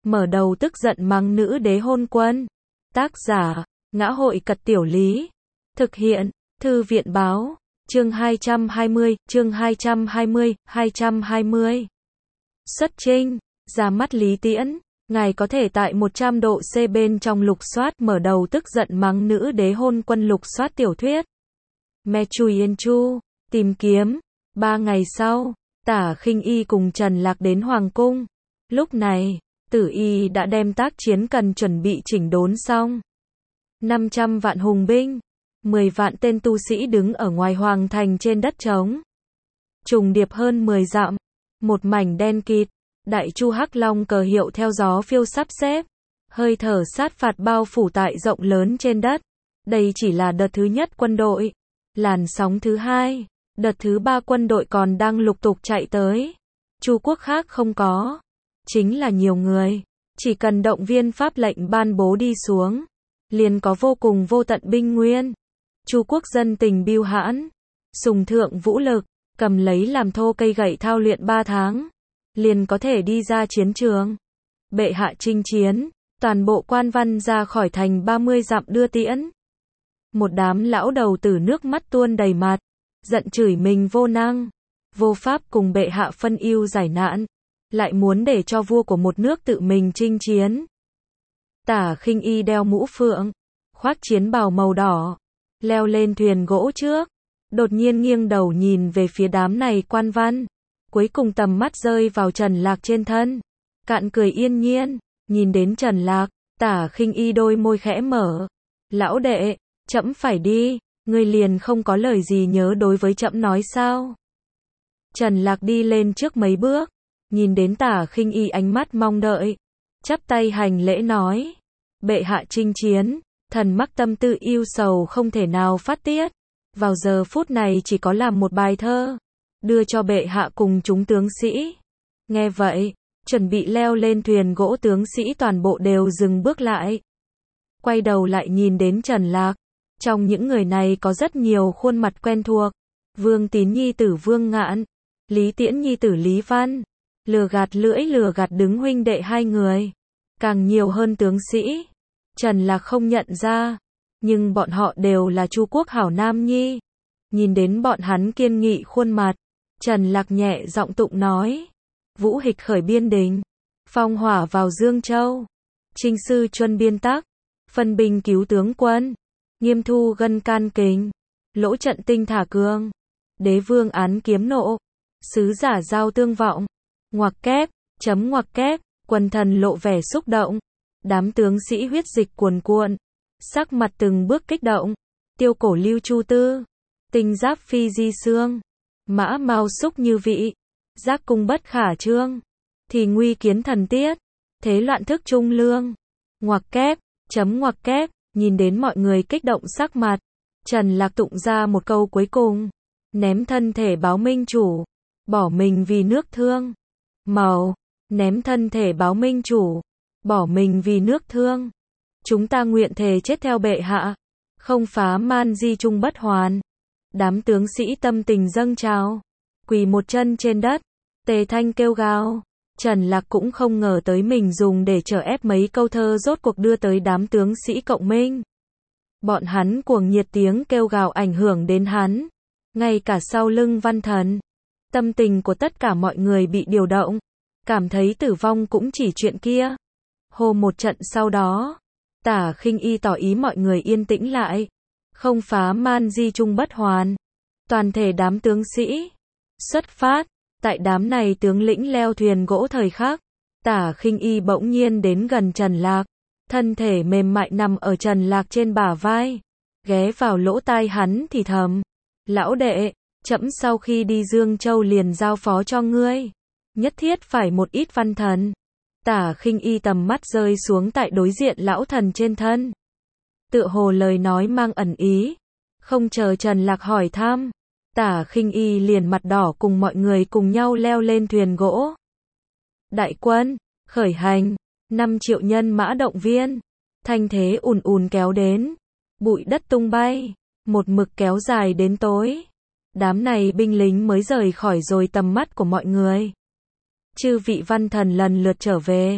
mở đầu tức giận mắng nữ đế hôn quân. Tác giả, Ngã hội Cật Tiểu Lý. Thực hiện, Thư viện báo. Chương 220, chương 220. Xuất chinh, ra mắt Lý Tiễn. Ngài có thể tại 100 độ C bên trong lục soát mở đầu tức giận mắng nữ đế hôn quân lục soát tiểu thuyết. Me Chui Yên Chu, tìm kiếm. 3 ngày sau, Tả Khinh Y cùng Trần Lạc đến Hoàng cung. Lúc này, Tử Y đã đem tác chiến cần chuẩn bị chỉnh đốn xong. 500 vạn hùng binh, 10 vạn tên tu sĩ đứng ở ngoài hoàng thành trên đất trống. Trùng điệp hơn 10 dặm, một mảnh đen kịt, Đại Chu Hắc Long cờ hiệu theo gió phiêu sắp xếp, hơi thở sát phạt bao phủ tại rộng lớn trên đất. Đây chỉ là đợt thứ nhất quân đội, làn sóng thứ hai, đợt thứ ba quân đội còn đang lục tục chạy tới. Chu quốc khác không có, chính là nhiều người, chỉ cần động viên pháp lệnh ban bố đi xuống, liền có vô cùng vô tận binh nguyên. Chu quốc dân tình bưu hãn, sùng thượng vũ lực, cầm lấy làm thô cây gậy thao luyện 3 tháng, liền có thể đi ra chiến trường. Bệ hạ chinh chiến, toàn bộ quan văn ra khỏi thành 30 dặm đưa tiễn. Một đám lão đầu tử nước mắt tuôn đầy mặt, giận chửi mình vô năng, vô pháp cùng bệ hạ phân ưu giải nạn, lại muốn để cho vua của một nước tự mình chinh chiến. Tả Khinh Y đeo mũ phượng, khoác chiến bào màu đỏ, leo lên thuyền gỗ trước, đột nhiên nghiêng đầu nhìn về phía đám này quan văn, cuối cùng tầm mắt rơi vào Trần Lạc trên thân, cạn cười yên nhiên, nhìn đến Trần Lạc, Tả Khinh Y đôi môi khẽ mở. Lão đệ, trẫm phải đi, ngươi liền không có lời gì nhớ đối với trẫm nói sao? Trần Lạc đi lên trước mấy bước, nhìn đến Tả Khinh Y ánh mắt mong đợi, chắp tay hành lễ nói, bệ hạ chinh chiến, thần mắc tâm tư ưu sầu không thể nào phát tiết, vào giờ phút này chỉ có làm một bài thơ, đưa cho bệ hạ cùng chúng tướng sĩ. Nghe vậy, chuẩn bị leo lên thuyền gỗ tướng sĩ toàn bộ đều dừng bước lại, quay đầu lại nhìn đến Trần Lạc. Trong những người này có rất nhiều khuôn mặt quen thuộc, Vương Tín nhi tử Vương Ngạn, Lý Tiễn nhi tử Lý Văn, lừa gạt đứng huynh đệ hai người, càng nhiều hơn tướng sĩ. Trần Lạc không nhận ra, nhưng bọn họ đều là Chu quốc hảo nam nhi. Nhìn đến bọn hắn kiên nghị khuôn mặt, Trần Lạc nhẹ giọng tụng nói, vũ hịch khởi biên đình, phong hỏa vào Dương Châu, trinh sư chuân biên tắc, phân binh cứu tướng quân, nghiêm thu gân can kính, lỗ trận tinh thả cương, đế vương án kiếm nộ, sứ giả giao tương vọng, ngoặc kép, quần thần lộ vẻ xúc động, đám tướng sĩ huyết dịch cuồn cuộn, sắc mặt từng bước kích động, tiêu cổ lưu chu tư, tinh giáp phi di xương, mã mao xúc như vị, giác cung bất khả trương, thì nguy kiến thần tiết, thế loạn thức trung lương, ngoặc kép, nhìn đến mọi người kích động sắc mặt, Trần Lạc tụng ra một câu cuối cùng, ném thân thể báo minh chủ, bỏ mình vì nước thương. Màu, ném thân thể báo minh chủ, bỏ mình vì nước thương. Chúng ta nguyện thề chết theo bệ hạ, không phá man di trung bất hoàn. Đám tướng sĩ tâm tình dâng trào, quỳ một chân trên đất, tề thanh kêu gào. Trần Lạc cũng không ngờ tới mình dùng để trở ép mấy câu thơ rốt cuộc đưa tới đám tướng sĩ cộng minh. Bọn hắn cuồng nhiệt tiếng kêu gào ảnh hưởng đến hắn, ngay cả sau lưng văn thần. Tâm tình của tất cả mọi người bị điều động, cảm thấy tử vong cũng chỉ chuyện kia. Hô một trận sau đó, Tả Khinh Y tỏ ý mọi người yên tĩnh lại, không phá man di trung bất hoàn. Toàn thể đám tướng sĩ xuất phát. Tại đám này tướng lĩnh leo thuyền gỗ thời khắc, Tả Khinh Y bỗng nhiên đến gần Trần Lạc, thân thể mềm mại nằm ở Trần Lạc trên bả vai, ghé vào lỗ tai hắn thì thầm, lão đệ, trẫm sau khi đi Dương Châu liền giao phó cho ngươi, nhất thiết phải một ít văn thần. Tả Khinh Y tầm mắt rơi xuống tại đối diện lão thần trên thân, tựa hồ lời nói mang ẩn ý, không chờ Trần Lạc hỏi thăm, Tả Khinh Y liền mặt đỏ cùng mọi người cùng nhau leo lên thuyền gỗ. Đại quân, khởi hành, 5 triệu nhân mã động viên, thanh thế ùn ùn kéo đến, bụi đất tung bay, một mực kéo dài đến tối. Đám này binh lính mới rời khỏi rồi tầm mắt của mọi người. Chư vị văn thần lần lượt trở về,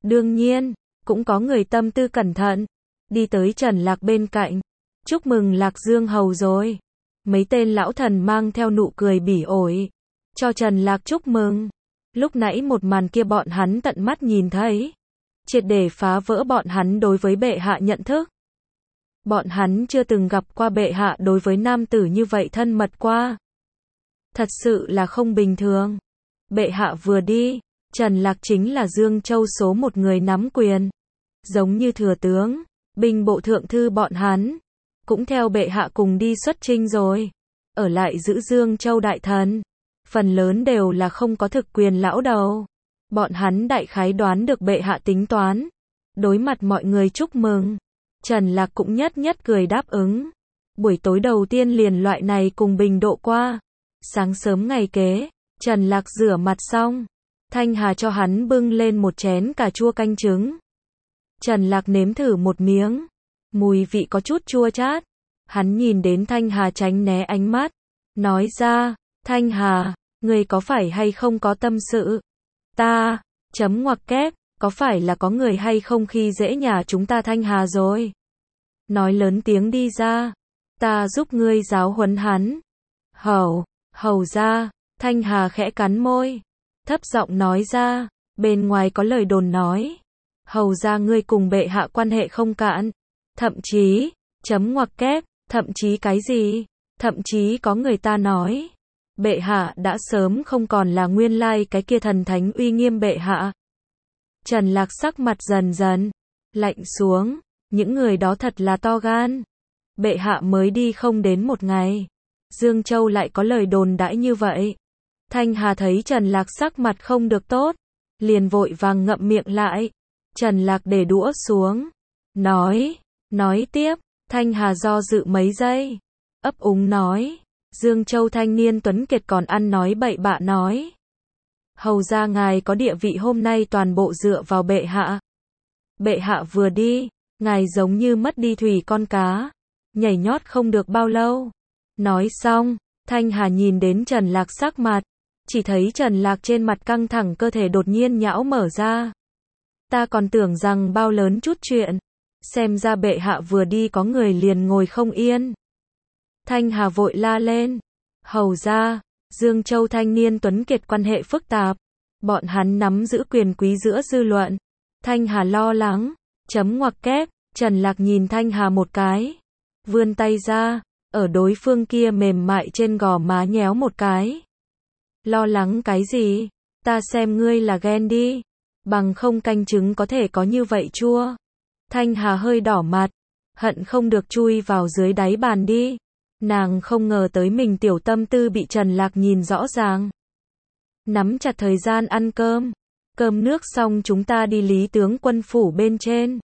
Đương nhiên, cũng có người tâm tư cẩn thận, đi tới Trần Lạc bên cạnh. Chúc mừng Lạc Dương Hầu rồi. Mấy tên lão thần mang theo nụ cười bỉ ổi, cho Trần Lạc chúc mừng. Lúc nãy một màn kia bọn hắn tận mắt nhìn thấy, triệt để phá vỡ bọn hắn đối với bệ hạ nhận thức. Bọn hắn chưa từng gặp qua bệ hạ đối với nam tử như vậy thân mật qua. Thật sự là không bình thường. Bệ hạ vừa đi, Trần Lạc chính là Dương Châu số một người nắm quyền. Giống như thừa tướng, binh bộ thượng thư bọn hắn, cũng theo bệ hạ cùng đi xuất chinh rồi. Ở lại giữ Dương Châu đại thần, phần lớn đều là không có thực quyền lão đầu. Bọn hắn đại khái đoán được bệ hạ tính toán. Đối mặt mọi người chúc mừng, Trần Lạc cũng nhất nhất cười đáp ứng. Buổi tối đầu tiên liền loại này cùng bình độ qua. Sáng sớm ngày kế, Trần Lạc rửa mặt xong, Thanh Hà cho hắn bưng lên một chén cà chua canh trứng. Trần Lạc nếm thử một miếng, mùi vị có chút chua chát. Hắn nhìn đến Thanh Hà tránh né ánh mắt, nói ra, Thanh Hà, người có phải hay không có tâm sự? Ta, chấm ngoặc kép, có phải là có người hay không khi dễ nhà chúng ta Thanh Hà rồi? Nói lớn tiếng đi ra, ta giúp ngươi giáo huấn hắn. Hầu ra, Thanh Hà khẽ cắn môi, thấp giọng nói ra, bên ngoài có lời đồn nói, hầu ra ngươi cùng bệ hạ quan hệ không cạn, thậm chí, chấm ngoặc kép, thậm chí cái gì? Thậm chí có người ta nói, bệ hạ đã sớm không còn là nguyên lai cái kia thần thánh uy nghiêm bệ hạ. Trần Lạc sắc mặt dần dần lạnh xuống, những người đó thật là to gan. Bệ hạ mới đi không đến một ngày, Dương Châu lại có lời đồn đãi như vậy. Thanh Hà thấy Trần Lạc sắc mặt không được tốt, liền vội vàng ngậm miệng lại. Trần Lạc để đũa xuống, nói tiếp. Thanh Hà do dự mấy giây, ấp úng nói, Dương Châu thanh niên tuấn kiệt còn ăn nói bậy bạ nói. Hầu ra ngài có địa vị hôm nay toàn bộ dựa vào bệ hạ. Bệ hạ vừa đi, ngài giống như mất đi thủy con cá, nhảy nhót không được bao lâu. Nói xong, Thanh Hà nhìn đến Trần Lạc sắc mặt, chỉ thấy Trần Lạc trên mặt căng thẳng, cơ thể đột nhiên nhão mở ra. Ta còn tưởng rằng bao lớn chút chuyện, xem ra bệ hạ vừa đi có người liền ngồi không yên. Thanh Hà vội la lên, hầu ra, Dương Châu thanh niên tuấn kiệt quan hệ phức tạp, bọn hắn nắm giữ quyền quý giữa dư luận. Thanh Hà lo lắng, chấm ngoặc kép. Trần Lạc nhìn Thanh Hà một cái, vươn tay ra, ở đối phương kia mềm mại trên gò má nhéo một cái. Lo lắng cái gì? Ta xem ngươi là ghen đi, bằng không canh trứng có thể có như vậy chua. Thanh Hà hơi đỏ mặt, hận không được chui vào dưới đáy bàn đi. Nàng không ngờ tới mình tiểu tâm tư bị Trần Lạc nhìn rõ ràng. Nắm chặt thời gian ăn cơm. Cơm nước xong chúng ta đi Lý tướng quân phủ bên trên.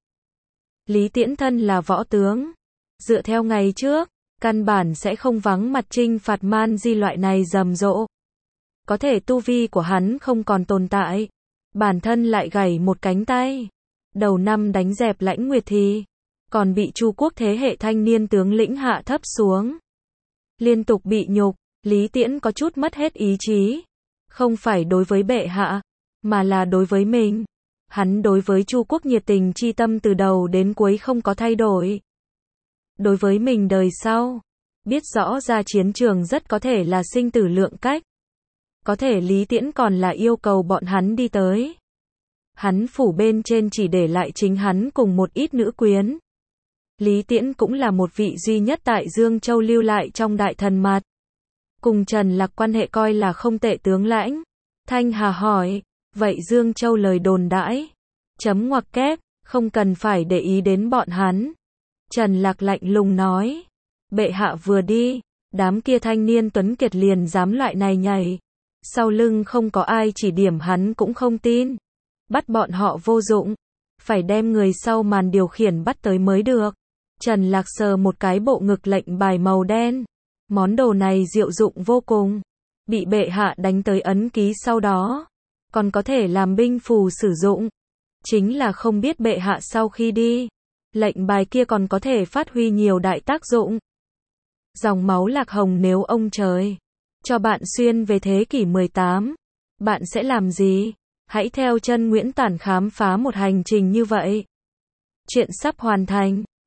Lý Tiễn thân là võ tướng. Dựa theo ngày trước, căn bản sẽ không vắng mặt trinh phạt man di loại này rầm rộ. Có thể tu vi của hắn không còn tồn tại. Bản thân lại gãy một cánh tay. Đầu năm đánh dẹp Lãnh Nguyệt thì còn bị Chu quốc thế hệ thanh niên tướng lĩnh hạ thấp xuống. Liên tục bị nhục, Lý Tiễn có chút mất hết ý chí. Không phải đối với bệ hạ, mà là đối với mình. Hắn đối với Chu quốc nhiệt tình chi tâm từ đầu đến cuối không có thay đổi. Đối với mình đời sau, biết rõ ra chiến trường rất có thể là sinh tử lượng cách. Có thể Lý Tiễn còn là yêu cầu bọn hắn đi tới. Hắn phủ bên trên chỉ để lại chính hắn cùng một ít nữ quyến. Lý Tiễn cũng là một vị duy nhất tại Dương Châu lưu lại trong đại thần mặt. Cùng Trần Lạc quan hệ coi là không tệ tướng lãnh. Thanh Hà hỏi, vậy Dương Châu lời đồn đãi, chấm ngoặc kép, không cần phải để ý đến bọn hắn. Trần Lạc lạnh lùng nói, bệ hạ vừa đi, đám kia thanh niên tuấn kiệt liền dám loại này nhảy. Sau lưng không có ai chỉ điểm hắn cũng không tin. Bắt bọn họ vô dụng, phải đem người sau màn điều khiển bắt tới mới được. Trần Lạc sờ một cái bộ ngực lệnh bài màu đen. Món đồ này diệu dụng vô cùng. Bị bệ hạ đánh tới ấn ký sau đó, còn có thể làm binh phù sử dụng. Chính là không biết bệ hạ sau khi đi, lệnh bài kia còn có thể phát huy nhiều đại tác dụng. Dòng máu Lạc Hồng nếu ông trời cho bạn xuyên về thế kỷ 18, bạn sẽ làm gì? Hãy theo chân Nguyễn Tản khám phá một hành trình như vậy. Chuyện sắp hoàn thành.